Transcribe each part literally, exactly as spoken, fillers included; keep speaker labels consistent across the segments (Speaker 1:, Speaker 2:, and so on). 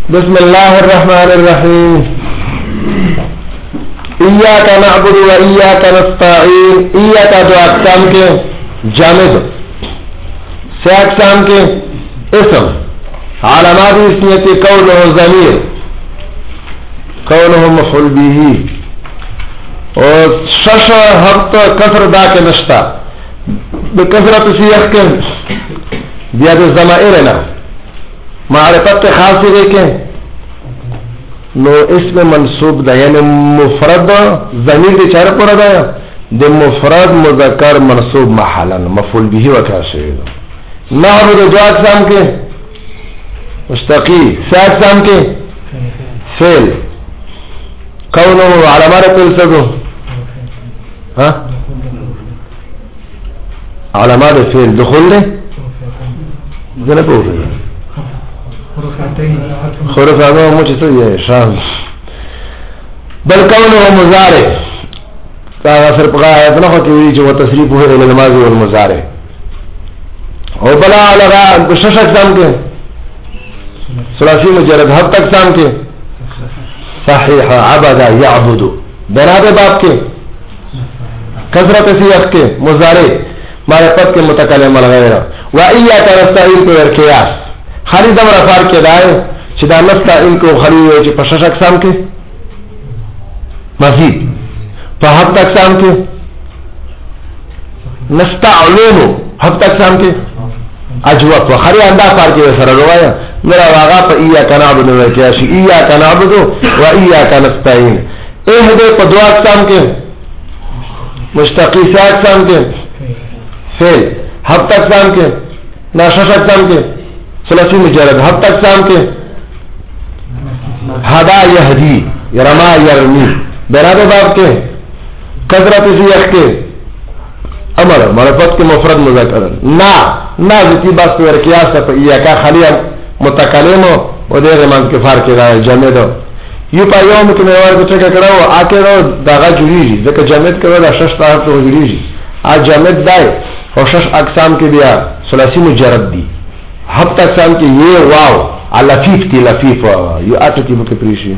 Speaker 1: بسم الله الرحمن الرحيم إياك نعبد وإياك نستعين. إياك دو اقسام کے جامد، سے اقسام کے اسم، علامات اسمیت قوله ضمیر، قوله مفعول به، اور شش حرف کسر دا کے نشتا بکثرت سیاق کے بیاد الزمائرنا معرفت خاصی دیکھیں نو اسم منصوب دا یعنی مفرد ضمیر دی چار پورا دا دی مفرد مذکر منصوب محلا مفعول به وکا شوید. نعبد دو اقسام کے مستقی، سے اقسام کے فعل، کونو علامات فعل سدو ہاں علامات فعل دخول دے زنه په وره خرف هغه مو چې څه یې شام بل کونه مضارع دا سر په آیت نه کوي چې وتصریف هو ال الماضي والمضارع او بلا لغا بشش اقسام کې ثلاثي مجرد هر اقسام کې صحيح عبد يعبد بنابه باب کې کثرت سیاق کې مضارع معرفت کے متکلم الغیرہ و ایاک نستعین کو ورکیاس خالی دم رفار کے دائے چدا نستعین کو خالی ہوئے چی پشش اقسام کے مزید پا ہفت اقسام کے نستعلونو ہفت اقسام کے اجوب و خالی اندہ پار کے سر روایا میرا واغا پا ایاک نعبدو ورکیاشی ایاک نعبدو و ایاک نستعین اے ہدے پا دو اقسام کے مشتقی سے اقسام کے فعل ہفت اقسام کے ناشش اقسام کے ثلاثی مجرد ہفت اقسام کے ہدا یہدی رما یرمی برابر باب کے کثرت سیاق کے امر معرفت کے مفرد مذکر نا نا ذاتی باس پر قیاس پر ایاکا خالی متکلم و دیر مان کے فار کے رائے جمع دو یو پا یوم کہ میوار کو چکا کرو آکے رو داغا جوری جی ذکر جمعت کرو دا شش طرف تو جوری جی آج جمعت دائے اور شش اقسام کے بیا ثلاثی مجرد دی ہفت اقسام کے یہ واو لفیف تی لفیف یہ آٹتی بکی پریشی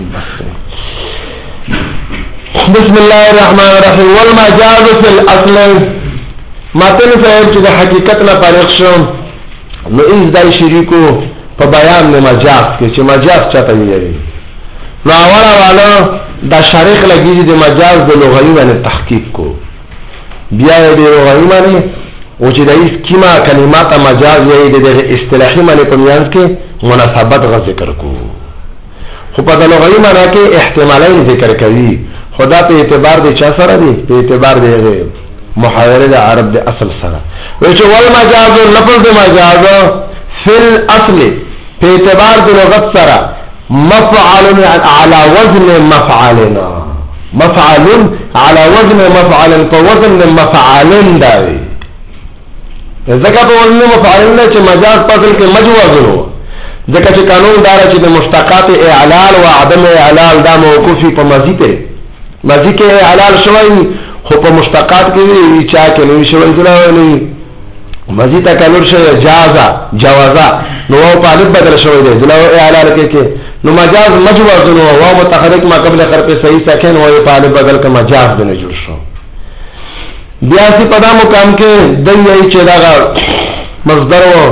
Speaker 1: بسم اللہ الرحمن الرحیم والمجاز فی الاصل ماتن صاحب چکا حقیقتنا پارق شم نو ایز دائی شریکو پا بیان میں مجاز کے چی مجاز چاہتا یہ نو آوالا والا دا شارخ لگی جی دی مجاز دی لغوی مانے تحقیق کو بیا دی لغوی مانے او چې د اسکیما کلمات مجاز یې د اصطلاحي معنی په میانس کې مناسبت غ ذکر کو خو په لغوي معنی کې احتمالین ذکر کوي خدا په اعتبار د چا سره دی په اعتبار د محاوره د عرب د اصل سره وایي چې ول مجاز لفظ د مجاز فل اصل په اعتبار د لغت سره مفعل على وزن مفعلنا مفعل على وزن مفعل فوزن مفعل داوي ذکر پا وزن مفعلن دا چه مجاز پاصل کے مجوازن ہوا ذکر چه قانون دارا چه مشتقات اعلال و عدم اعلال دا موقوفی پا مزی تے مزی کے اعلال شوائی خو پا مشتقات کے وی چاہ کے نوی شوائی دلاوی مزی تا کلور شوائی جازا جوازا نو واو پالب بدل شوائی دے دلاو اعلال کے کے نو مجاز مجوازن ہوا واو متحرک ما قبل خرپ صحیح سکن واو پالب بدل کا مجاز دنے جوڑ شو بیاسی پدا مقام کے دی یہی چیداغا مصدر و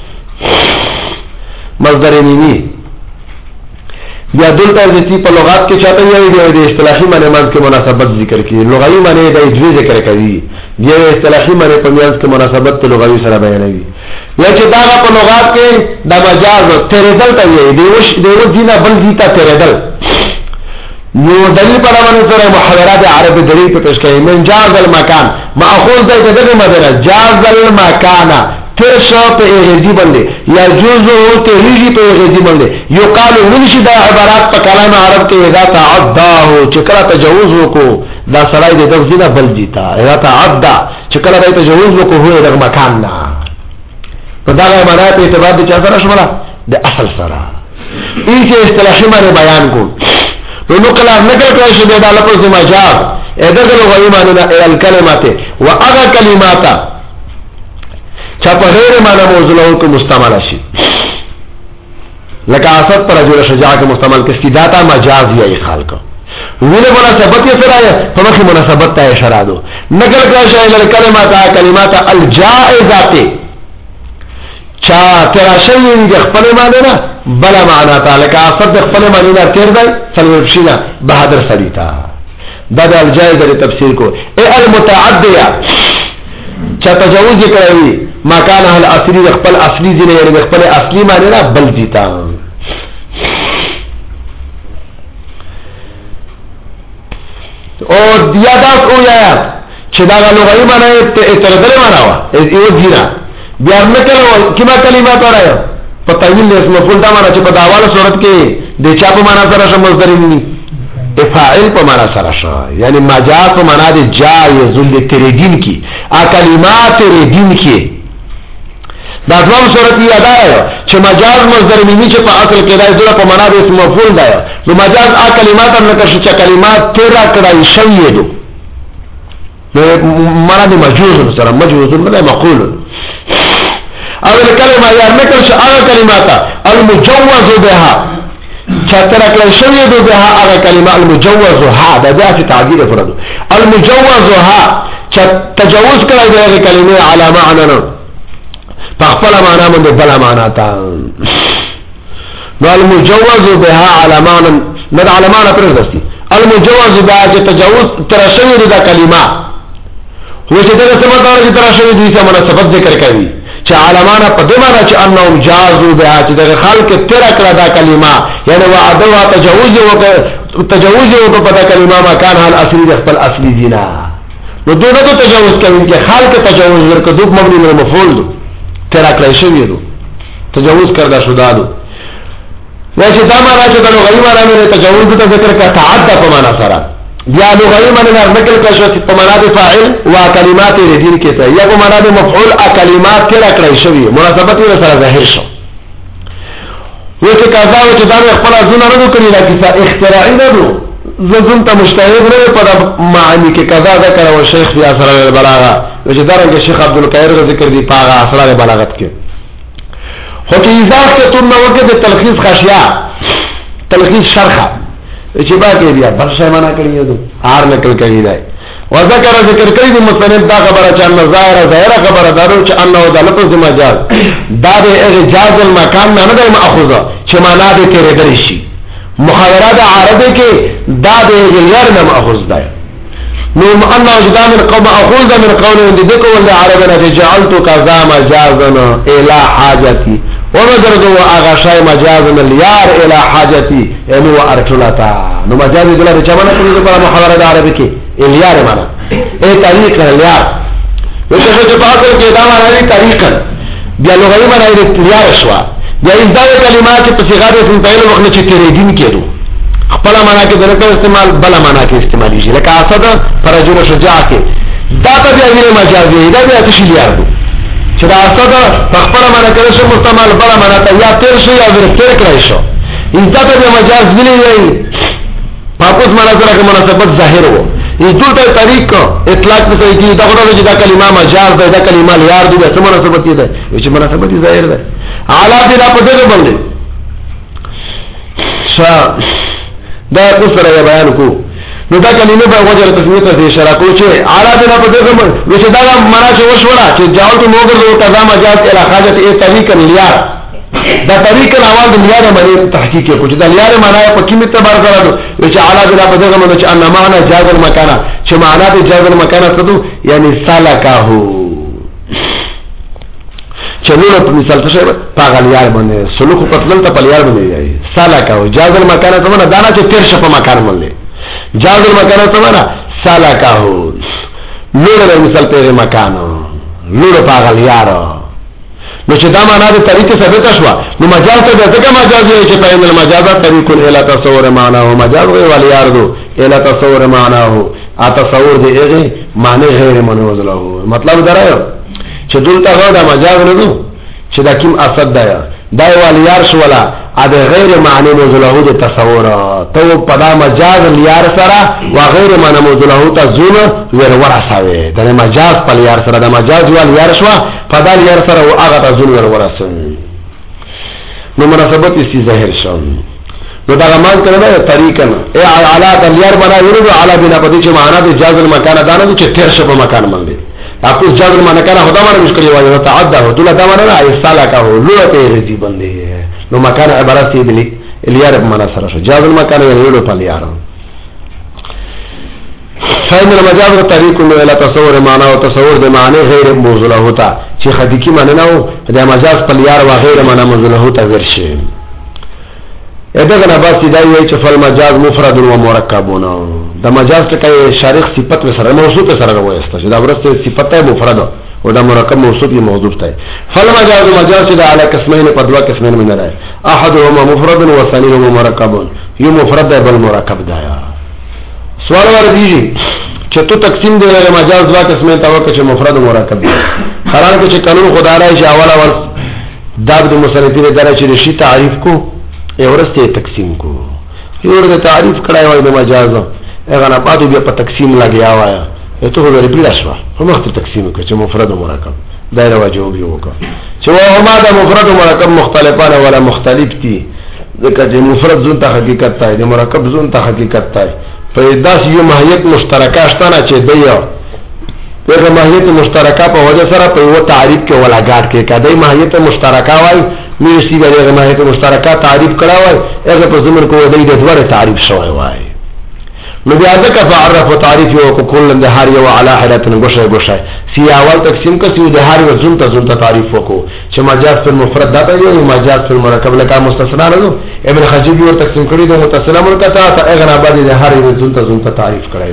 Speaker 1: مصدر نیمی بیا دلتا ذاتی پا لغات کے چاہتا یہی دی دی اصطلاحی معنی مانس کے مناسبت ذکر کی لغوی معنی دی دوی ذکر کری دی اصطلاحی معنی پا میانس کے مناسبت تو لغوی سر بیانوی یا چیداغا پا لغات کے دا مجاز تیرے دل تا یہی دیو دینا بل دیتا تیرے دل نو دلیل پر امن سر محاورات عربی دلیل پر پیش کئی من جاز المکان ماخوذ دائی تدر مدنہ جاز المکان تر شو پہ اغیزی بندے یا جوزو تحریجی پہ اغیزی بندے یو قالو ونشی دا عبارات پا کلام عرب کے اذا تعدہ ہو چکرہ تجوز ہو کو دا سرائی دے دفزینا بل جیتا اذا تعدہ چکرہ دائی تجوز ہو کو ہوئے در مکان نا تو دا غیر منایت اعتبار دے چاہ سرا شمالا دے اصل سرا ایسے اصطلاحی مانے بیان کو نو نقلا نقل کړی شو دا لفظ مجاز اذا لغوی معنی الکلمات و اغا کلمات چا په غیر معنی موضوع کو مستعمل شي لکه اسد پر رجل شجاع کې مستعمل کې استداتا مجاز یې خلق ویله مناسبت یې سره په مخې مناسبت ته اشاره ده نقل کړه شایل کلمات کلمات الجائزات چا ترا شوی د خپل معنی نه بل معنا تعالی کا اسد خپل معنی نه تیر دی سلوشینا بہادر سلیتا دا د الجائزه تفسیر کو ای المتعدیه چا تجاوز کوي مکان اهل اصلي خپل اصلي ځای یعنی خپل اصلي معنی نه بل دیتا او دیا دا کو یا چې دا لغوي معنی ته ترغله معنا وا یو دینا بیا نه کله کما کلمات راځي په تعین له اسم مفعول دا معنا چې په داواله صورت کې د چا په معنا سره مصدر ني فاعل په معنا سره شو یعنی مجاز په معنا د جایز للتردین کی ا کلمات تردین کی دا دوم صورت یې ادا ہے چې مجاز مصدر ني چې په اصل کې راځي په معنا د اسم مفعول دا نو مجاز ا کلمات نه کښ چې کلمات تیرا کړای شوی دي نو معنا د مجوز سره مجوز نه مقول او الکلمه یا نکل ش هغه کلمات المجوز بها چتر کله شوی دو بها هغه کلمه المجوز ها د ذات تعبیر فرض المجوز ها چ تجاوز کړه د کلمه علی معنی نه په خپل معنا باندې بل معنا تا نو المجوز بها على معنى نه على معنى پرځي المجوز بها چې تجاوز تر شوی د کلمه هو چې دا څه مطلب چې تر شوی د څه مناسبت ذکر کوي چې علمانا په دې معنی چې انهم جازو بها چې د خلق تر کړه دا کلمه یعنی وعده او تجاوز او تجاوز او په دا کلمه ما کان حال اصلي د خپل اصلي دینا نو دغه ته تجاوز کوي چې خلق تجاوز ورکړو مبني له مفعول تر کړه شوی دو تجاوز کړه شو دادو وایي دا معنی چې د لغوي معنی تجاوز ته ذکر کا تعدى په معنا سره بیا لغوی معنی نه نقل کړه شو په معنا د فاعل او کلمات ردین کې ته یا په معنا د مفعول ا کلمات کې راکړی شوی مناسبت یې سره ظاهر شو وایي چې کذا او چې دا خپل ځونه نه کوي دا کیسه اختراعي نه دو زون ته مشتهر نه په معنی کې کذا ذکر او شیخ بیا سره بلاغه چې دا رنګ شیخ عبد القاهر ذکر دی په اسرار بلاغت کې خو کې اضافه ته نو وګه د تلخیص خشیا تلخیص شرحه چې باقي بیا بل شي معنا کړی دی هر نقل کړی دی وذکر ذکر کړی دی مصنف دا خبره چې ان ظاهر ظاهر خبره دارو چې انه د لفظ مجاز دا د اجاز المکان نه نه ماخوذه چې معنا دې کړی دی شي محاورات عربی کې دا د غیر نه ماخوذ دی نو ان وجدان القوم اخذ من قول ذکر ول عربنا جعلت كذا مجازا الى حاجتي ومجرد اغشای مجاز اليار الى حاجتي يعني وارتلتا نو مجاز دلته چمنه کوي په محاوره عربي کې اليار معنا اي طريق اليار وشه چې په اصل کې دا معنی طریقا بیا لغوي معنی د اليار شو یا دا کلمات په صيغه د فعل وخت چې ترېدین کېدو خپل معنا کې دغه استعمال بل معنا کې استعمالي شي لکه اسد فرجل شجاع کې دا ته بیا ویل مجاز دی دا بیا څه لیار دي چې دا اسد خپل معنا کې شو مستعمل بل معنا ته یا تیر شي یا ورتر کړی شو دا ته بیا مجاز ویلې وي پاپوس معنا سره مناسبت ظاهر وو ای دلته طریق اطلاق څه کوي دا غوډه چې دا کلمه مجاز ده دا کلمه لیار دي څه مناسبت ده چې مناسبت ظاهر ده اعلی دې په دې باندې شا دا اوسره بیان کو نو دا کلمه په وجه تسمیه ته اشاره کوي چې اعلی دې په دې باندې چې دا معنا چې وشوړه چې جاول ته موږ له قضا مجاز الى حاجت ای طریق لیار دا طریق الاول د لیار باندې تحقیق کوي چې دا لیار معنا په کیمه اعتبار غواړو چې اعلی دې په دې باندې چې ان معنا جاز المکان چې معنا دې جاز المکان څه یعنی سالکه چلو په مثال څه شي پاغل یار باندې سلوک په تل ته په یار باندې یي سالکه جاز المکان څه معنا دانا چې تیر شپ مکان باندې جاز المکان څه معنا سالکه لور مثال په مکان لور پاغل یار نو چې دا معنا د طریقې ثابت شو نو مجاز ته ځکه مجاز یې چې په ان المجاز طریق الی تصور معنا او مجاز وی ول یار دو الی تصور معنا او ا تصور دی هغه معنی غیر منوز له مطلب درایو چې دلته غوډه مجاز نه دو چې دا کیم اسد دا دا ول یار شو ولا ا د غیر معنی موزله د تصور ته په دا مجاز یار سره و غیر معنی موزله ته زونه ور ورساوي دا مجاز په یار سره دا مجاز ول یار شو په دا یار سره او هغه ته زونه ور ورسوي نو مناسبت اسی ظاهر شو نو دا مان کړه طریقا ای علا دلیار بنا ورو علا بنا پدې چې معنا د جاز المکان دانه چې تیر شپه مکان باندې تاسو جاز المکان خدا باندې مشکل وایي تعدى ودله دا معنا ایصاله کا لوه ته رضی باندې نو مکان عبارت دی الیار معنا سره شو جاز المکان ورو په لیار فإن المجاز طريق الى تصور معنى او تصور د معنی غیر موزله ہوتا چې حقيقي معنی نه و د مجاز په لیار و غیر معنی موزله ہوتا ورشي ادغه باندې دا وایي چې فل مجاز مفرد و مرکبون د مجاز ته شارح صفت سره موصوف سره وایسته چې دا ورسته صفت مفرد او دا مرکب موصوف یې موصوف دی فل مجاز مجاز د علی قسمین په دوا قسمین من راي احدهما مفرد و ثانيهما مرکب یو مفرد بل مرکب دی سوال ورته چې تو تقسیم دی له مجاز دوا قسمین ته وکړي چې مفرد و مرکب دی حالانکه چې قانون خدای راځي چې اوله ور داب د مسلطین درجه شي تعریف کو اورسته تقسیم کو یو تعریف کړای وای د مجاز هغه نه پاتې بیا په تقسیم لګیا وای ته خو لري پیدا شو هم وخت تقسیم کړ چې مفرد او مرکب دایره واجب یو وکړه چې هما د مفرد او مرکب مختلفان ولا مختلف دي ځکه چې مفرد زون ته حقیقت دی د مرکب زون ته حقیقت دی په داس یو ماهیت مشترکه شته چې دی دغه ماهیت مشترکه په وجه سره په یو تعریف کې ولاګات کې کدی ماهیت مشترکه وای میرسی دغه ماهیت مشترکه تعریف کړه وای هغه په زمر کو د دې دوه تعریف شوی وای نو بیا ځکه فعرف تعریف یو کو کل د هر یو علی حالت غشه غشه سی اول تقسیم کسي د هر یو زون ته زون ته تعریف وکړو چې مجاز په مفرد دا ته یو مجاز په مرکب لکه مستثنا نه ابن خجیب ور تقسیم کړی د متصل مرکب ته هغه نه بعد د هر یو زون ته زون ته تعریف کړی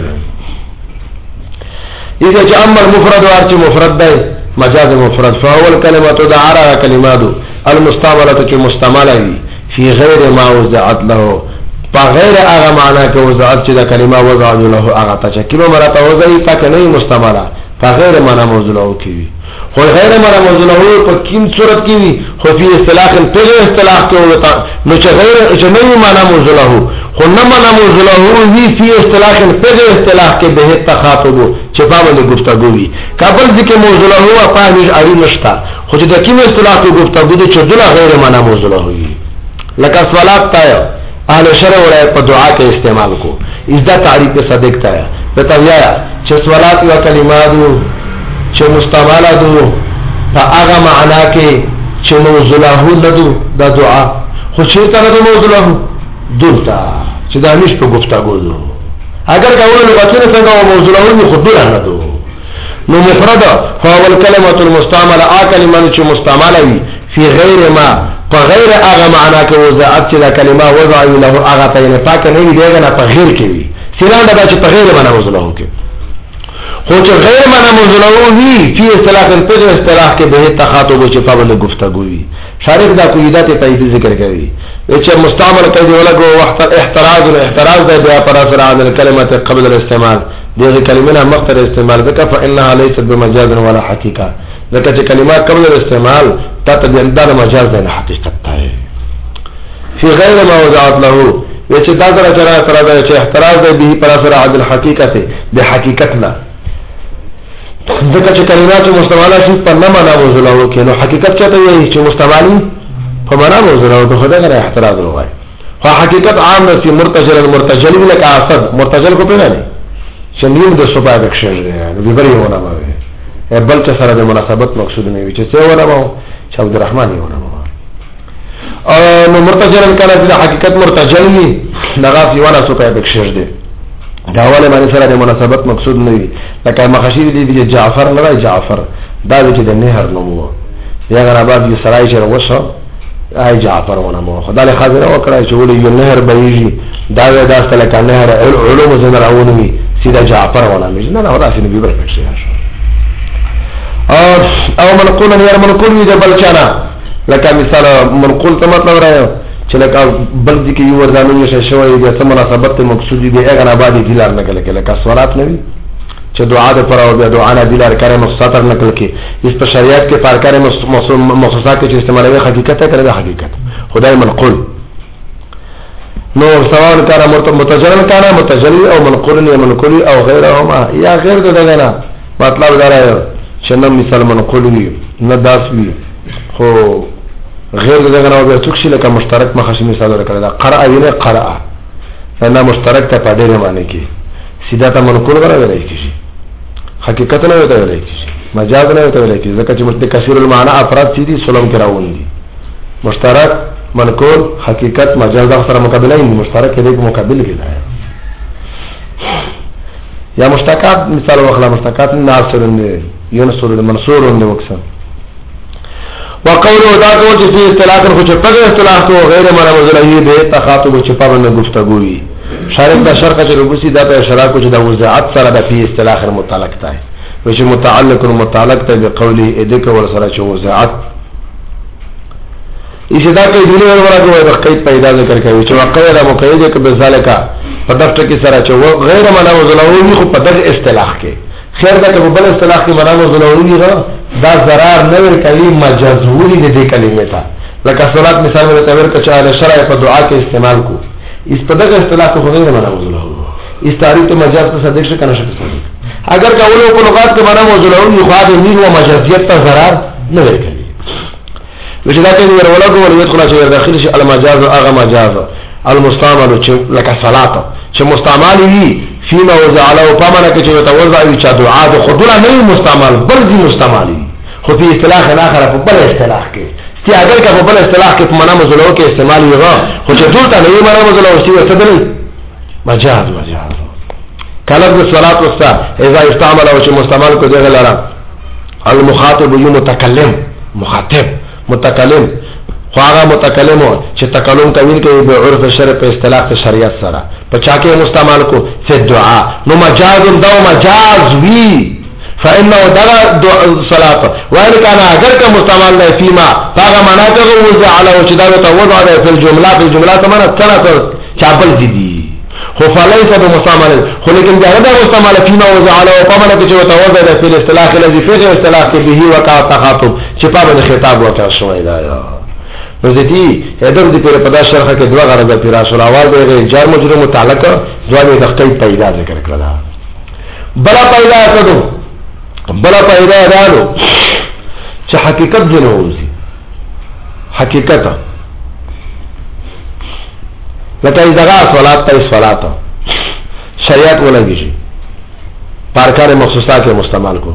Speaker 1: اذا چې امر مفرد او چې مفرد دی مجاز مفرد فاول کلمه تدعى کلمات المستعمله چې مستعمله وي فی غیر ما وضعت له بغیر هغه معنا کې وضعت چې د کلمه وضع له هغه ته چې کله مرته وضعي پک نه مستعمله بغیر معنا موضوع له کوي خو غیر معنا موضوع له په کوم صورت کې وي خو په اصطلاح په اصطلاح کې وتا نو چې غیر چې نه معنا موضوع له خو نه معنا موضوع له وی په اصطلاح په اصطلاح کې به تخاطب چې په باندې گفتگو وي کابل ذکر موضوع له او په هیڅ اړین نشته خو چې د کوم اصطلاح په گفتگو دي چې دغه غیر معنا موضوع له وي لکه سوالات تایا اهل شرع ولای په دعا کې استعمال کو ازدا تعریف صدق تایا ته ویایا چې سوالات او کلمات چې مستعمله دو په هغه معنا کې چې موضوع له ندو د دعا خو چې تر د موضوع له دلته چې دا نش په گفتگو دو اگر کاوه لغتونه څنګه موضوع له خو دلته نه دو نو مفرد فهو الكلمه المستعمله ا کلمه چې مستعمله وي فی غیر ما فغیر هغه معنا کې وضعت چې د کلمه وضع له هغه ته نه پاک نه وي دغه نه په غیر کې وي سیلان دا چې په غیر معنا موضوع له کې خو چې غیر معنا موضوع له وي فی اصطلاح په اصطلاح کې به تخاطب چې په باندې گفتگو وي شارح دا قیدات تایید ذکر کوي چې مستعمل کوي ولګو وخت احتراز او احتراز د بیا پر اثر عن الكلمه قبل الاستعمال دغه کلمه نه مخکې استعمال وکړه فانها ليست بمجاز ولا حقيقه ځکه چې کلمات قبل الاستعمال ته د انداز مجاز نه حقیقت ده فی غیر ما وضعت له چې دا سره سره سره چې احتراز دی به پر اثر عن الحقيقه د حقیقت نه ځکه چې کلمات مستعمله شي په نه معنا موضوع له کې نو حقیقت چاته وي چې مستعملي په معنا موضوع له ته خدای غره احتراز وای خو حقیقت عام نسی مرتجل المرتجل لك اسد مرتجل کو پیدا نه شنیم د صبح بخشش دی نو به بریونه ما وي بل څه سره د مناسبت مقصود نه وي چې څه ونه مو چې عبدالرحمن یې ونه مو او نو مرتجل کله د حقیقت مرتجل وي دغه یوانه صبح بخشش دی دا ولې باندې سره د مناسبت مقصود نه وي لکه مخاشیر دی د جعفر نه جعفر دا چې د نهر نو مو یا غرابات یې سړای چې وشو اي جعفر ونه مو خدای خاطر وکړای چې ولې یو نهر بهيږي دا دا ستل کنه نهر علوم زنه راوونی سیده جعفر ونه مې نه نه وراسي نبی برکت شي او او منقول نه منقول دی بل چانا لکه مثال منقول ته مطلب راځي چې لکه بل دي کې یو ورځانو نشه شوی د سم مناسبت مقصودی دی هغه نه باندې دلار نکل کې لکه سوالات نه وي چې دعا د پر او د دعا نه دلار کړه مستتر نکل کې اس په شریعت کې فارکار مخصوصات کې استعمالوي حقیقت ته حقیقت خدای منقول نو سواء كان متجرد كان متجرد او منقول یا منقول او غیرهما یا غیر دغه نه مطلب دا راځي چې نو مثال منقول وي نه داس وي خو غیر دغه نو به څوک شي لکه مشترک مخه مثال ورکړه دا قرأ وینه قرأ دا مشترک ته په ډېر معنی کې سیدا ته منقول غواړي کیږي حقیقت نه وته ویل کیږي مجاز نه وته ویل کیږي ځکه چې مشترک کثیر المعنى افراد سیدي سلام کې راوندي مشترک منقول حقیقت مجاز سره مقابله نه مشترک دې مقابل کې ده یا مشتقات مثال واخلا مشتقات ناصر ينصر المنصور ومقسم وقوله دا کو چې په اصطلاح کو چې په اصطلاح کو غیر معنا مزلهي به تخاطب چې په باندې گفتگو وي شارح دا شرط چې ربسي دا په اشاره کو چې دا وضاحت سره د په اصطلاح متعلق ده و چې متعلق او متعلق ته بقوله اذک ور سره چې وضاحت ایشدا کې دونه ورغه د قید پیدا ذکر کوي چې وقایل مقید کې بذالک په دفتر کې سره چې غیر معنا مزلهي خو په دغه اصطلاح کې خیر دا که بل اصطلاح کې معنا مزلهي غو دا ضرر نور کلی مجازوری د دې کلمې ته لکه صلات مثال ورته تور کچا له شرع په دعا کې استعمال کو اس په دغه اصطلاح کو غیر معنا مزلهي اس تعریف ته مجاز ته صدق څه کنه شته اگر کولو په لغات کې معنا مزلهي خو دا نه هو مجازیت ته ضرر نه ورکړي وجدا کې ورولګو ول يدخل چې داخل شي المجاز اغه مجاز المستعمل لك صلاه چې مستعمل وي فيما وضع له پامنه کې چې توضع وي چې دعا د خدای نه مستعمل بل دي مستعمل خو په اصطلاح اخر په بل اصطلاح کې چې اگر کا په بل اصطلاح کې په معنا مزلو کې استعمال وي خو چې دلته نه معنا مزلو شي څه دي مجاز مجاز کله د صلات وستا اذا استعمل او چې مستعمل کو دغه لاره المخاطب یو متکلم مخاطب متکلم خو هغه متکلم چې تکلم کوي کوي به عرف شرع په اصطلاح شریعت سره په چا کې مستعمل کو فی دعا نو مجاز دو مجاز وی فانه دغه صلات وان کان اگر کا مستعمل نه فيما هغه معنا ته وضع علی او چې دا ته وضع ده په جمله په جمله ته معنا څنګه چاپل دي دي خو فلیس بمستعمل خو لیکن دا غدا مستعمل فيما وضع علی او پمنه چې ته وضع ده په اصطلاح الذي فی اصطلاح به وقع تخاطب چې په خطاب وکړ شوی دا نو ځدی ادب دې په پدا شرحه کې دوا غرضه پیرا شول اواز به جار مجرم متعلق دوا دې د خپل پیدا ذکر کړل بلا پیدا کړو بلا پیدا رالو چې حقیقت دې نه وځي حقیقت لکه دغه صلات ته صلات شریعت ولګي پارکار مخصوصات کې مستعمل کو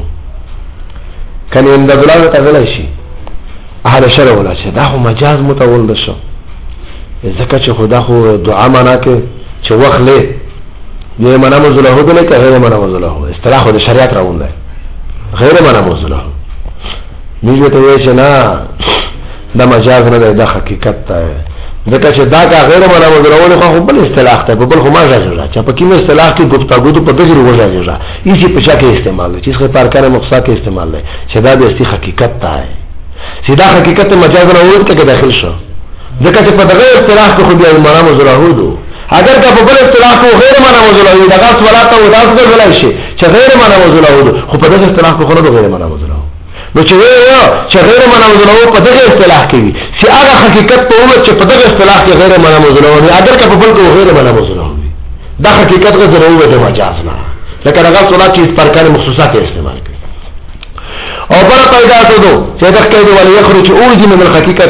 Speaker 1: کني اند بلاغه ته ولا شي اهل شرع ولا شي دا هو مجاز متول شو ځکه چې خدا خو دعا معنا کې چې وخت له دې معنا مزله هو نه کوي غیر معنا مزله هو اصطلاح د شریعت راوند غیر معنا مزله نیږي ته وایي چې نه دا مجاز نه ده د حقیقت ته ځکه چې دا کا غیر معنا مزله هو خو بل اصطلاح ته بل خو ما راځي چې په کوم اصطلاح کې گفتگو ته په دغه وجه راځي یی په چا کې استعمال دي چې په کار مقصد کې استعمال دي چې دا د حقیقت ته سیدا حقیقت مجاز نه ورته کې داخل شو ځکه چې په دغه اصطلاح کې خو بیا معنا مزله هو اگر کا په بل اصطلاح کو غیر معنا مزله هو دغه صلات او داس به ولا شي چې غیر معنا مزله هو خو په دغه اصطلاح کو خو نه غیر معنا مزله هو نو چې وایو چې غیر معنا مزله هو په دغه اصطلاح کې وي چې هغه حقیقت په وو چې په دغه اصطلاح کې غیر معنا مزله هو اگر کا په بل کو غیر معنا مزله هو دا حقیقت غو ضروري ده مجاز نه لکه دغه صلات چې پر کار مخصوصات استعمال کوي او بل پیدا کړو چې دا کېږي ولی یخرج اوجی من الحقیقت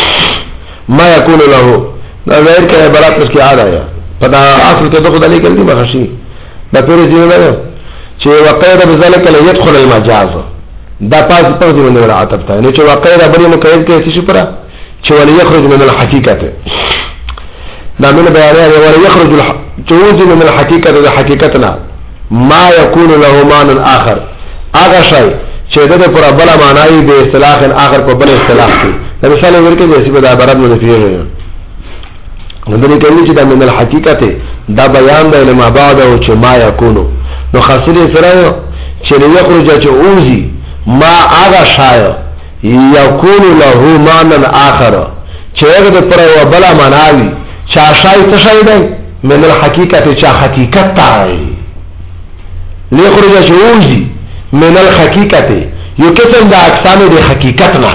Speaker 1: ما يكون له دا غیر کې عبارت اس کی عاد آیا پدا اصل کې دغه دلی کړي مخشي دا پیر دی نه چې وقید بذلک لا يدخل المجاز دا پاس په دې باندې عطف ته نه چې وقید بری مقید کې څه شپره چې ولی یخرج من الحقیقت دا من بیان دی ولی یخرج اوجی من الحقیقت د حقیقتنا ما يكون له معنى اخر اغه شی چې دغه پر بل معنی به اصطلاح اخر په بل اصطلاح کې دا مثال ورکړي چې په عبارت باندې پیږي نو دغه کلی چې د من الحقیقت دا بیان دی لما بعد او چې ما یکونو نو خاصه سره چې یخرج چې اوزي ما هغه شای یکون له معنی اخر چې هغه پر بل معنی چې شای څه شای دی من الحقیقت چې حقیقت تای یخرج چې اوزي من الحقیقت یو قسم دا اقسام دی حقیقتنا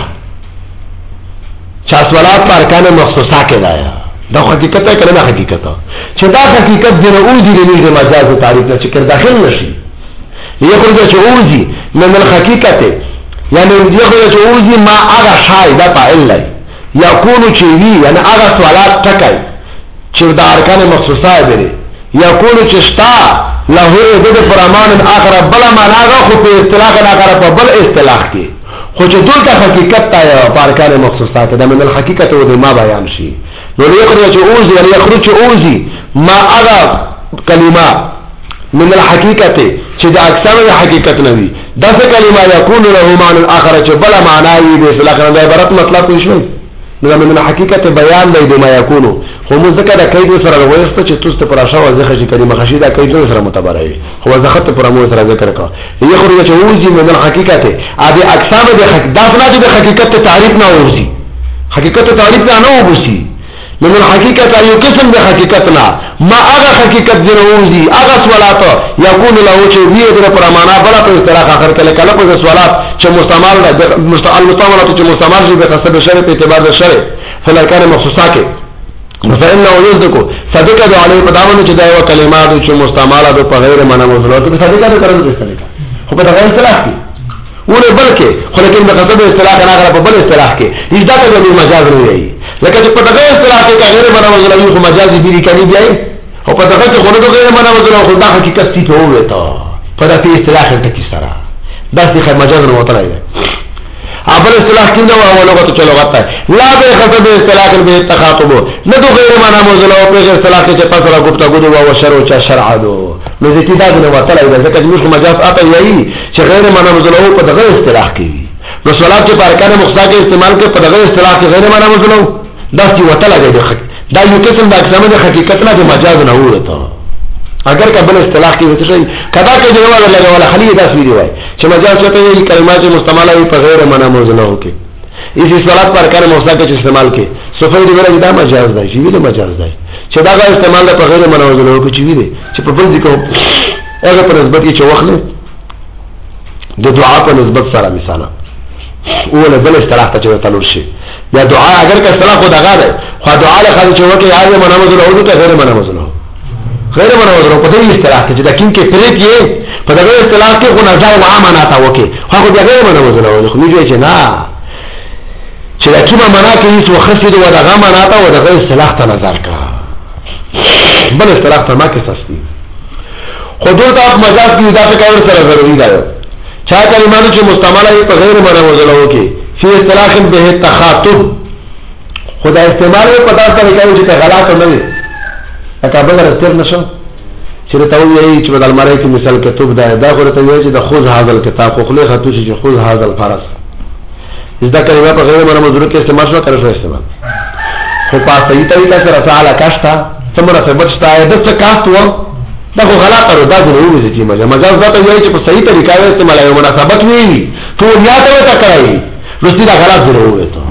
Speaker 1: چا صلات پر کانه مخصوصه کې دا دا حقیقت ہے کله حقیقت چې دا حقیقت دی نو دی دی مجاز تعریف نه چې داخل نشي یخرج چې اوزي من الحقیقت یعنی یخرج چې اوزي ما هغه شای دا فاعل دی یکونو چې وی یعنی هغه سوالات ټکای چې د ارکان مخصوصه دی یکونو چې شتا له دې پر امان اخر بل معنا خو په اصطلاح اخر په بل اصطلاح کې خو چې دلته حقیقت تا په ارکان مخصوصه کې د من الحقیقت او د ما بیان شي نو یخرج اوزي یعنی یخرج اوزي ما هغه کلمه من الحقیقت چې د اقسام د حقیقت نه وي دغه کلمه یکون له معنی اخر چې بل معنا وي د اصطلاح نه عبارت مطلب وشوي نو من الحقیقت بیان دی د ما یکون خو مذکر د کید سره وایسته چې تاسو پر اشاره ځخه چې کلمه خشیده کید سره متبره وي خو ځخه پر مو سره ذکر کا یخرج اوزي من الحقیقت ادي اقسام د حقیقت نه د حقیقت تعریف نه اوزي حقیقت تعریف نه نه اوسي من الحقیقت ایو قسم د حقیقتنا ما هغه حقیقت جنوزی هغه سوالات یکون له چې وی د پر معنا بل په اصطلاح اخر کله کله په سوالات چې مستعمل د مستعمل مستعملات چې مستعمل شي په حسب شرع په اعتبار د شرع فلکان مخصوصه کې فإنه يصدق صدق علی پداونه چې دا یو کلمات چې مستعمله په غیر معنا موضوعات په صدق ده کړو د صدق خو په غیر اصطلاح کې ولې بلکې خو لیکن په حسب اصطلاح نه غره په بل اصطلاح کې اجازه د مجاز نه وي لکه چې په دغه اصطلاح کې غیر معنا موضوعي خو مجازي بيري کوي بیا او په دغه کې خو د غیر معنا موضوع خو د حقیقت تی ته وته په دغه اصطلاح کې سره دا څه مجاز نه وته راځي ابل اصطلاح کیندا و لغت ته لغت لا به حسب اصطلاح به تخاطب نه د غیر معنا موضوع او په اصطلاح کې چې پسره گفتگو او شرع او شرع دو نو دې کیدا نه وته راځي ځکه چې موږ مجاز اته یی چې غیر معنا موضوع او په دغه اصطلاح کې نو سوالات چې په ارکان مخصوصه کې استعمال کې په دغه اصطلاح کې غیر معنا موضوع دا چې وته لګي دا یو قسم د اقسام د حقیقت نه د مجاز نه وته اگر قبل اصطلاح کې وته شي کدا کې دی ولا لګا ولا خلی دا سوي دی وای چې مجاز ته یې کلمات مستعمله وي په غیر معنا موضوع نه وکي اسی سوالات پر ارکان مخصوصه کې استعمال کې صفه دی ورته دا مجاز دی چې ویله مجاز دی چې دا غیر استعمال په غیر معنا موضوع نه وکي چې ویله چې په بل ذکر هغه پر نسبت کې چې وخت د دعا په نسبت سره مثال اوله بل اصطلاح ته چوي تلور شي یا دعا اگر که اصطلاح خو دغه ده خو دعا له خالي چې وکي هغه منامز له او ته غیر منامز له غیر منامز له په دې اصطلاح کې چې د کین کې پریت یې په دغه اصطلاح کې خو نزاع و امانه تا وکي خو د غیر منامز له خو نیږي چې نه چې د کیما معنا کې هیڅ وخت دې و دغه معنا ته و دغه اصطلاح ته نظر کا بل اصطلاح ته ما کې سستي خو دغه مجاز کې اضافه کول سره ضروري ده چا کلمات چې مستعمله په غیر معنا موضوع وکي فی اصطلاح به تخاطب خدای استعمال په تاسو طریقې چې غلط نه وي اته به راستر نشو چې ته وایي چې بدل مړی کې مثال کتاب ده دا غوړه ته وایي چې د خوذ حاصل کتاب خو خله خطو چې خوذ حاصل فرض دا کلمه په غیر معنا موضوع کې استعمال شو کړو استعمال خو په صحیح طریقه سره تعالی کاشتا څومره څه بچتا د څه کاستو دا خو غلط او دا نه وایي چې مجاز دا ته وایي چې په صحیح طریقه استعمال یو مناسبت وي ټول یا ته تا کوي رستی دا غلط ضرور وي ته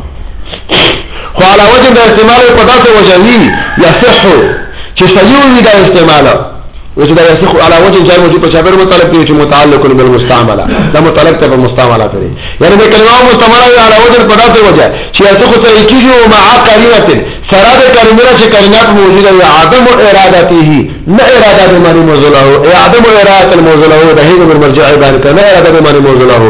Speaker 1: خو علاوه د استعمال په داسې وجه وي یصح چې صحیح وي دا استعمال او چې دا یصح علاوه د جای موجود په شابر مطلب کې چې متعلق بالمستعمله دا متعلق ته بالمستعمله کوي یعنی د کلمه مستعمله علاوه د په داسې وجه چې یصح صحیح کیږي او مع قرینه سره د کلمه چې کلمات موجوده وي عدم ارادته نه اراده د معنی موضوع له عدم اراده الموضوع له د هیڅ مرجع باندې نه اراده د معنی موضوع له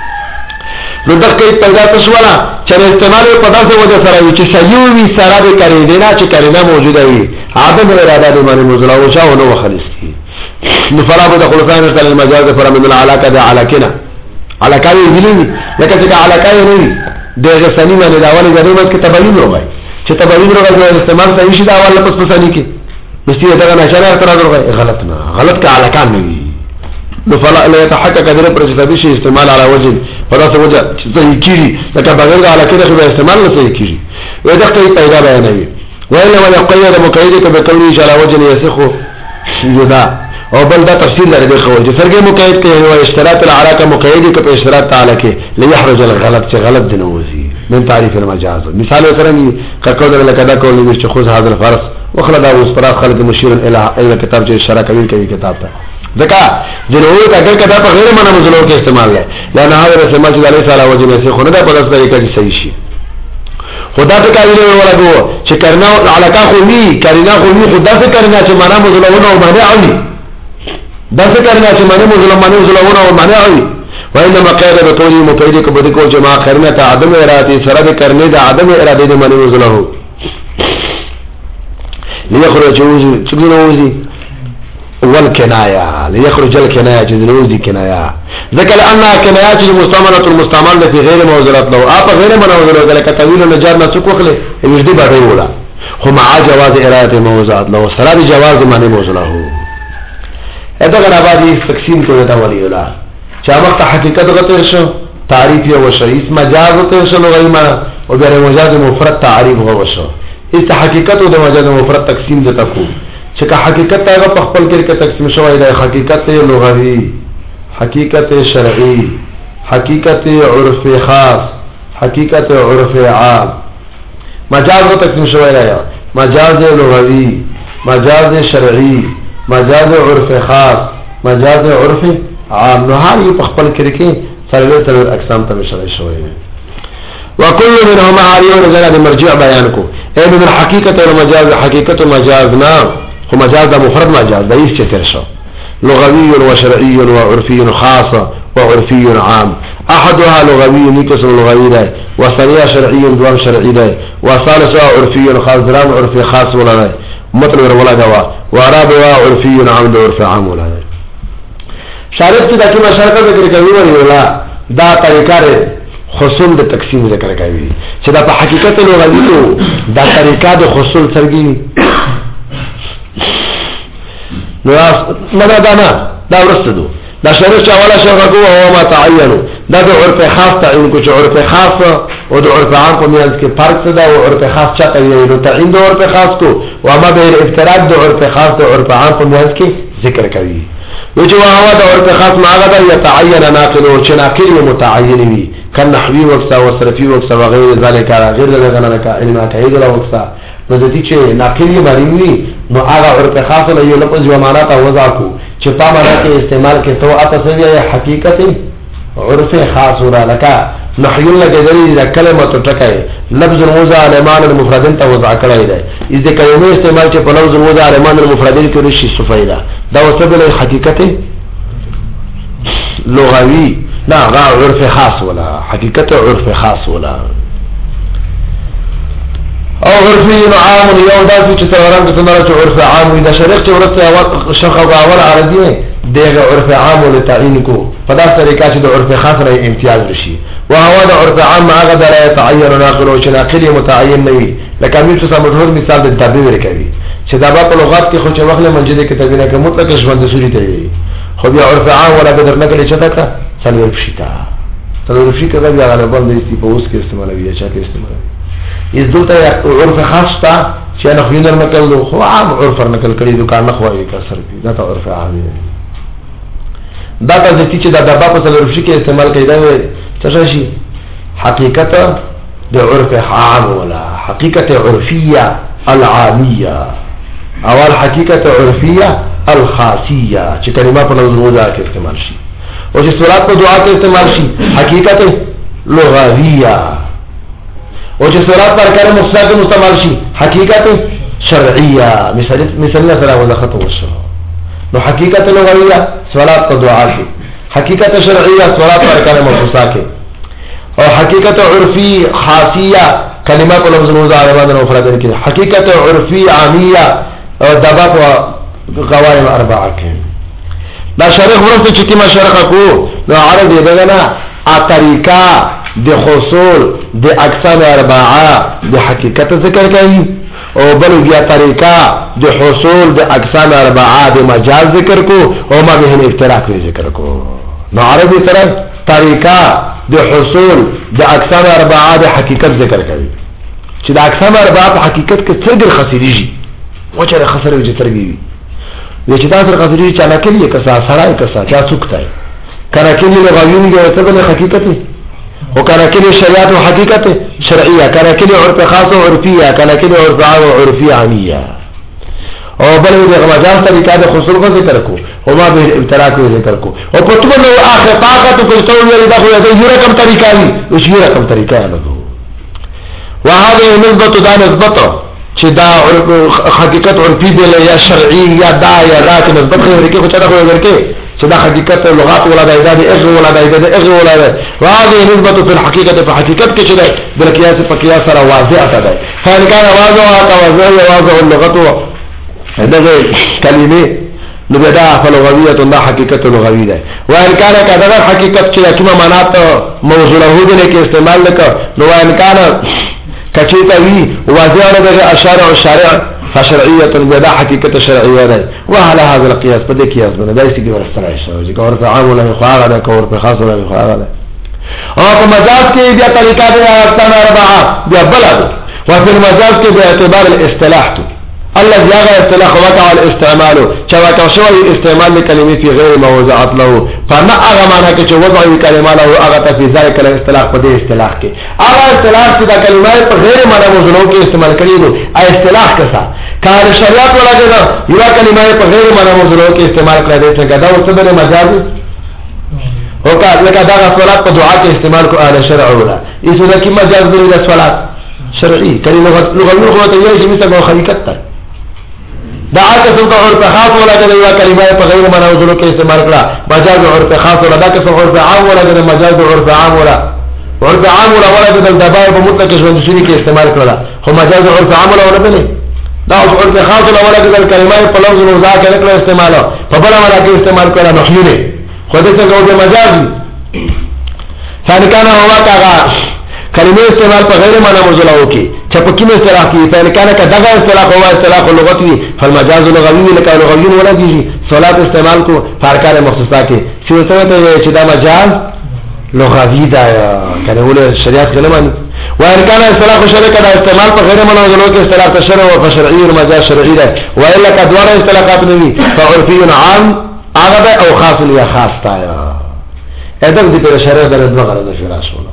Speaker 1: نو دغه پیدا تشواله چې استعمال په داسې وجه سره وي چې صحیح وي سره د کلمه نه چې کلمه موجوده وي عدم اراده د معنی موضوع له شاو نو خالص کی نو فرابه د خلفان سره المجاز پر من العلاقه د علاقنا علاقه ویلي لکه چې علاقه نه وي دغه سنی باندې دا ولې د نومت کې تبین راغی چې تبین راغی استعمال صحیح شي دا ول پس پسانی کې مستي دا نه شنه اعتراض راغی غلط نه غلط کا علاقه نه وي نو فلا لا يتحقق قدر پرجتابي شي استعمال على وجه فداسه وجه صحیح کیږي لکه بغیر د علاقه د استعمال نه صحیح کیږي وې دغه پیدا بیانوي وإلا ولا قيد مقيدك بقوله على وجه يسخ يدا او بل دا تفصیل لري د خو چې فرق مقید کوي او اشتراط العلاقه مقید کې په اشتراط تعالی کې ليحرج الغلط چې غلط دي نوځي من تعریف المجاز مثال سره ني ککو در لکه دا کول چې خو هاذ الفرض وخلد او اسطرا خلق مشير الى الى کتاب چې اشاره کوي کوي کتاب ته ځکه ضرورت اگر کتاب په غیر معنا مزلو کې استعمال لای لأن هذا سماج علی تعالی وجه نه خو نه دا په داسې طریقه کې صحیح شي خدا ته کوي ولا دو چې کرنا علاقه خو ني کرنا خو ني خدا ته کرنا چې معنا مزلونه او معنی علي دا څه کرنا چې معنی مزلونه معنی مزلونه او معنی علي وانما قید بطولی مقید کو بدی کو جما کرنا تا عدم اراده سره کرنے دا عدم اراده دې منی وزله ليخرج وزي والكنايه ليخرج الكنايه جذلوزي كنايه ذكر انها كنايات المستعمله المستعمل في غير موزلات لو اپ غير موزلات لك طويل النجار ما تسوقله يجدي بعده ولا هم مع جواز اراده موزات لو سره جواز معنی موزله اته غنا بعد تقسیم کو دا ولي ولا چا وخت حقیقت غته شو تعریف او شرعي مجاز ته شو غیما او غیر مجاز مفرد تعریف هو شو است حقیقت او د مجاز مفرد تقسیم د تکو چې که حقیقت هغه په خپل کې تقسیم شوی دی حقیقت لغوي حقیقت شرعي حقیقت عرف خاص حقیقت عرف عام مجاز تقسیم شوی دی مجاز لغوي مجاز شرعي مجاز عرف خاص مجاز عرف عام نو هر یو په خپل کې کې سره سره اقسام ته شوی شوی وكل منهما عاريه رجل مرجع بیان کو اے من حقیقت او مجاز حقیقت و مجاز نا خو مجاز دا مفرد مجاز دا ایس چتر شو لغوی و شرعی و عرفی خاص و عرفی عام احدها لغوی نکسم لغوی دا و ثانیه شرعی دوام شرعی دا و ثالثها عرفی خاص درام عرفی خاص ولا دا مطلب ولا دا و رابعها عرفی عام دا عرف عام ولا دا شارف چې دا کې مشارکت ذکر کوي ولا دا طریقه خصول د تقسیم ذکر کوي چې دا په حقیقت لغوی دا طریقه د خصول سرګي نو نه دا نه دا ورسته دو دا شرط چې اوله شرط کو او ما تعینو دا د عرف خاص تعین کو چې عرف خاص او د عرف عام په میانس کې فرق څه دا او عرف خاص چا کوي نو تعین د عرف خاص کو او ما به افتراض د عرف خاص د عرف عام په میانس کې ذکر کوي و چې هوا د عرف خاص ما غدا يتعين ناقل او چې ناقل متعین وي کله نحوی وقصا او صرفی وقصا وغير ذلك غیر دغه نه کا علم کید له وقصا نو د دې چې ناقل یې باندې وي نو هغه عرف خاص له یو لفظ و معنا ته وضع کو چې په معنا کې استعمال کې تو اتصویه حقیقت عرف خاص ولا لك نحوی لګیدلی د کلمه ټکای لفظ موضع علمان المفردین ته وضع کړی دی اذا کلمه استعمال چې په لفظ موضع علمان المفردین کې رشي صفیدا دا وسبب حقیقت لغوی لا عرف خاص ولا حقیقت عرف خاص ولا او عرفي عام یو داسې چې توران د څنګه عرف عام وي دا شریک چې ورته شخص او اول عربي دغه عرف عام ول تعین کو په داسې طریقه چې د عرف خاص را امتیاز رشي او هو د عرف عام هغه در تعین ناقل او چې ناقل متعین نه وي لکه موږ څه مشهور مثال د تابع ورکوي چې دا په لغت کې خو چې وخت له منجده کتابونه کې مطلق ژوند سوري ته وي خو بیا عرف عام ولا بدر نقل چتا کا څلور شيتا څلور شي کله بیا غالبا د استفاوس کې استعمالوي یا چا کې استعمالوي از دلته عرف خاص تا چې نه خوینر نقل خو عام عرف نقل کړي دکان نه خوایي کسر دي دا عرف عام دی دا ته چې دا د باب په څلور شي کې استعمال کوي دا څه شي حقیقت د عرف عام ولا حقیقت عرفيه العاميه اول حقیقت عرفيه الخاصيه چې کلمه په لفظ موضع کې استعمال شي او چې صورت په دعا کې استعمال شي حقیقت لغویه او چې صورت پر کار مستقیم استعمال شي حقیقت شرعیه مثال مثال سره وضاحت وشو نو حقیقت لغویه صورت په دعا کې حقیقت شرعیه صورت پر کار مخصوصه کې او حقیقت عرفی خاصیه کلمه په لفظ موضع علامه مفرد کې حقیقت عرفی عامیه او دبا په قواعد اربعه کې دا شرح ورته چې کیما شرح کو نو عرب دې دغه ا طریقہ د حصول د اقسام اربعه د حقیقت ذکر کوي او بل بیا طریقہ د حصول د اقسام اربعه د مجاز ذکر کو او ما به افتراق ذکر کو نو عربی طرف طریقہ د حصول د اقسام اربعه د حقیقت ذکر کوي چې د اقسام اربعه په حقیقت کې څنګه خسرېږي او چې خسرې وجه ترګي وي چې تاسو خسرې چې نه کېږي کسا سړای کسا چا څوکتای کله کې لغویون دی څه بل حقیقت او کله کې شریعت او حقیقت شرعیه کله کې عرف خاص او عرفیه کله کې عرف عام او عرفی عامیه او بل د مجاز طریقه د خصوص کو ذکر کو او ما به ابتراء کو ذکر کو او په تو نو اخر طاقت کو تو ویل دا خو یو رقم طریقه دی او شی رقم طریقه نه دو وهذه نسبه دا نسبه چې دا حقیقت عرفی دی یا شرعی یا دا یا رات نسبت خبره کې خو چا خو ورکه چې دا حقیقت لغات ولا د ایجاد اغه ولا د ایجاد اغه ولا ده واضح نسبت په حقیقت په حقیقت کې چې ده د قیاس په قیاس سره واضح ده فان كان واضح او واضح واضح اللغت دغه کلمه نو دا فلغویه دا حقیقت لغوی ده وان كان کذا حقیقت چې کومه معنات موضوع له دې کې استعمال وکړه نو وان كان کچیتا وی واضح ده اشارع الشارع فشرعيه بدا حقیقت شرعیه ده وعلى هذا القياس بده قياس بده دای څه کې ورسره شي چې اور په عامه له خاغه ده اور په خاصه له خاغه ده او په مجاز کې بیا طریقه ده ارکان اربعه بیا بلد وفي المجاز کې به اعتبار الاصطلاح الذي يغى اصطلاح وقع الاستعمال چواکه شو استعمال لكلمه في غير موضعات له فما هغه معنا کې چې وضع کلمه له هغه ته في ذلك الاصطلاح په دې اصطلاح کې هغه اصطلاح چې دا کلمه په غیر معنا موضوع کې استعمال کړي نو اصطلاح کسا کار شریعت ولا ده یو کلمه په غیر معنا موضوع کې استعمال کړي دي څنګه دا اوس به مجاز او کا لکه دا صلات په دعا کې استعمال کو اهل شرع ولا ایسو دا کې مجاز دی د صلات شرعي کله لغت لغت لغت یې چې مثله حقیقت ده دا عادت څنګه اور په خاص ولا د یو کلمه په غیر معنا موضوع کې استعمال کړه مجاز اور په خاص ولا دا که اور په عام ولا د مجاز اور په عام ولا اور په عام ولا ولا د دبای په مطلق ژوند شری کې استعمال کړه خو مجاز اور په عام ولا نه دا اور په خاص ولا ولا د کلمه په لفظ موضوع کې کړه استعمال په بل ولا کې استعمال کړه نحنو نه خو دې څنګه د مجاز ثاني کانه هوا کاغه کلمه استعمال په غیر معنا موضوع کې چې په کومه اصطلاح کې فعل کانه کداغه اصطلاح هوا اصطلاح لغوي فالمجاز لغوي لکه لغوي ولا کیږي صلات استعمال کو فارکار مخصوصه کې چې څه چې دا مجاز لغوي دا کنه ول شریعت کلمه وان كان اصطلاح شرع کدا استعمال په غیر معنا موضوع کې اصطلاح شرع او شرعي او مجاز شرعي ده والا کدوار اصطلاحات نوي فعرفي عام هغه او خاص یا خاص تا ادب دې په شرع درته غره شراش ولا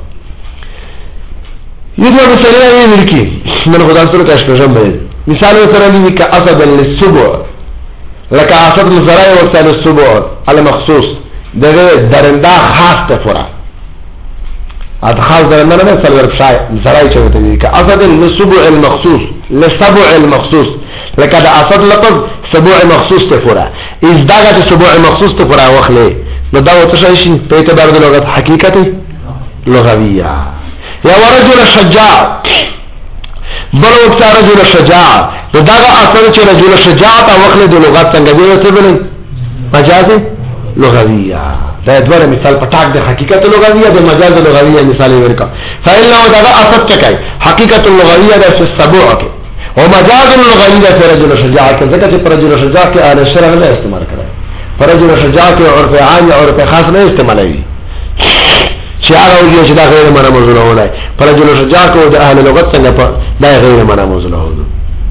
Speaker 1: یوه مثال یې ملکی من خدای سره کاش کوم به مثال سره دی ک اسد للسبع لك اسد الزراع وسال السبع على مخصوص دغه درنده خاص ته فرا اد خاص درنده نه سلور شای زراع چوته دی ک اسد للسبع المخصوص للسبع المخصوص لك دا اسد لفظ سبع مخصوص ته فرا از دغه سبع مخصوص ته فرا واخلې نو دا وته شي په اعتبار د لغت حقیقت لغویه یا ورجل شجاع بل وقت رجل شجاع دا اصل چې رجل شجاع تا وخت د لغت څنګه دی څه بلې مجاز لغویه دا دوه مثال پټاک د حقیقت لغویه د مجاز لغویه مثال ورکا فإن لو دا اصل چکای حقیقت لغویه د سبوع کې او مجاز لغویه د رجل شجاع کې ځکه چې رجل شجاع کې اهل شرع نه استعمال کړي رجل شجاع کې عرف عام او عرف خاص نه استعمالوي چې هغه وجه چې دا غیر معنا موضوع ولای پر رجل شجاع کو د اهل لغت څنګه په دا غیر معنا موضوع ولای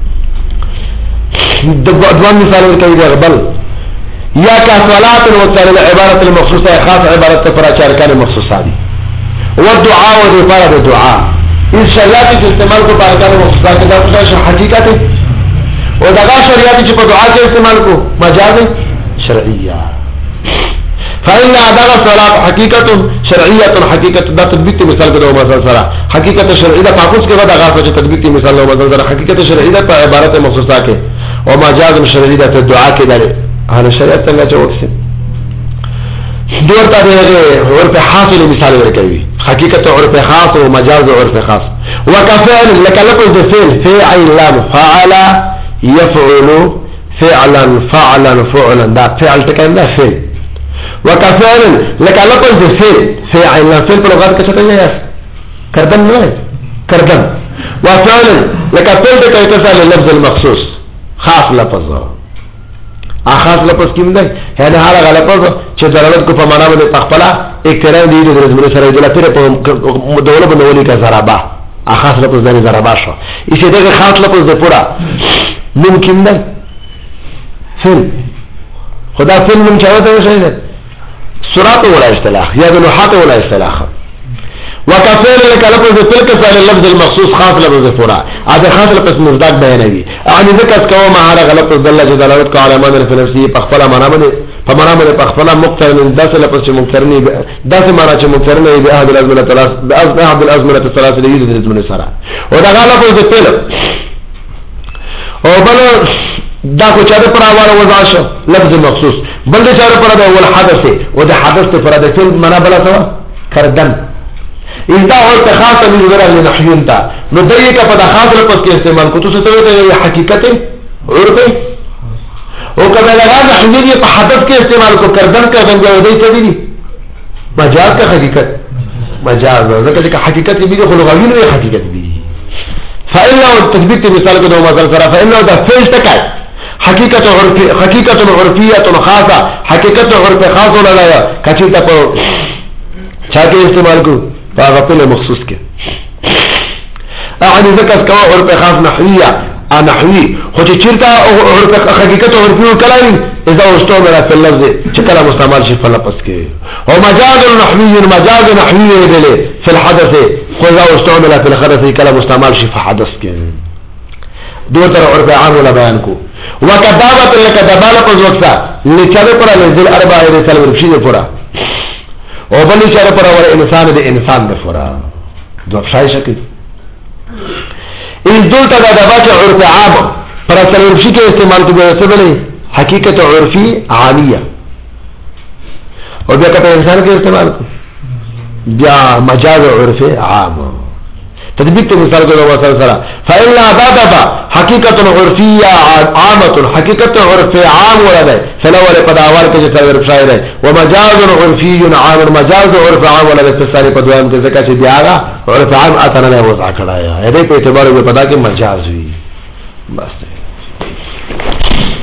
Speaker 1: د دوه مثال ورکوي دا بل یا کا صلات او تعالی عبارت المخصوصه خاص عبارت پر اشارکان مخصوصه دي او دعاء او عبارت دعاء ان شریعت کې استعمال کو پر اشارکان مخصوصه کې دا څه حقیقت او دا شریعت چې په دعا کې استعمال کو مجاز شرعیه فإن أداء الصلاة حقيقة شرعية حقيقة ده تثبيت مثال كده ومثال سرا حقيقة شرعية فاقوس كده ده غافة تثبيت مثال ومثال سرا حقيقة شرعية عبارة مخصوصة كده ومجاز شرعية الدعاء كده أهل الشريعة تنجا جوكسين دور تا ده عرف حاصل مثال ورکوي حقيقة عرف خاص ومجاز عرف خاص وكفعل لك لفظ فعل فعل لام فعل يفعل فعلا فعلا فعلا ده فعل تكلم ده فعل وكفعل لك لفظ فعل فعل فعل په لغت کې څه کوي کردن نه کردن وفعل لك فعل د کوي څه لفظ المخصوص خاص لفظ خاص لفظ کوم دی هغه هغه لفظ چې ضرورت کو په معنا باندې تخپلا اقتران دی د رسول سره د لپاره په دوله باندې ولي کا ضربه خاص لفظ د ضربه شو اسی دغه خاص لفظ د پورا ممکن نه فعل خدا فعل من چاوته شي سرعت ولا اصطلاح یا د لوحات ولا اصطلاح وكفعل لك لفظ تلك فعل اللفظ المخصوص خاص لفظ فرع هذا خاص لفظ مصداق بیانوي يعني ذکر کوم ما هغه لفظ دل جدالت کو علامه په نفسي په خپل معنا باندې په معنا باندې په خپل مقترن داسې لفظ چې مقترني داسې معنا چې مقترني به احد الازمنه ثلاث به احد الازمنه الثلاث د یوه د من سره او دا لفظ فعل او بل دا کو چا پر اول وضع شو لفظ مخصوص بل چا پر دا ول حدث او دا حدث پر دا فعل معنا بلا سوا کردن اذا هو خاص من غير لنحيون تا نو دایې کا په خاص لفظ کې استعمال کو تاسو ته ته حقیقت عرفي او کله لغان حمید په حدث کې استعمال کو کردن کا څنګه ودی څه دي مجاز کا حقیقت مجاز ځکه چې حقیقت به خو لغوی نه حقیقت به فإنه تثبيت مثال کو نو مثال سره فإنه دا فعل تکای حقیقت عرفی حقیقت عرفیه خاصه حقیقت عرف خاص ولا کچې تا په چا کې استعمال کو هغه په مخصوص کې اعني ذکر کا عرف خاص نحویه نحوی خو چې چیرته عرف حقیقت عرفی کلام اذا استعمل في اللفظ چې کله مستعمل شي په لفظ کې او مجاز نحوی مجاز نحوی دله في الحدث خو اذا استعمل في الحدث کله مستعمل شي په حدث کې دو تر عرف عام ولا بیان کو وکذابت لك دبال پر وقتا لچره پر لذل اربع رسال ورشي پر او بل چره پر ور انسان د انسان د فرا دو افشای شکل ان دولت دا دباچ عرف عام پر اصل ورشي کې استعمال کو به بلې حقیقت عرفی عالیه او بیا کته انسان کې استعمال کو بیا مجاز عرف عام تطبیق ته مثال کو مثال سره فإلا عبادة حقیقت عرفیه عامه حقیقت عرف عام ولا فلول پداوار کې چې تر شاعر ہے ومجاز عرفی عام مجاز عرف عام ولا استثاری په دوام کې ځکه چې بیا عرف عام اتنه نه وضع کړه یا دې په اعتبار په پدا کې مجاز وی بس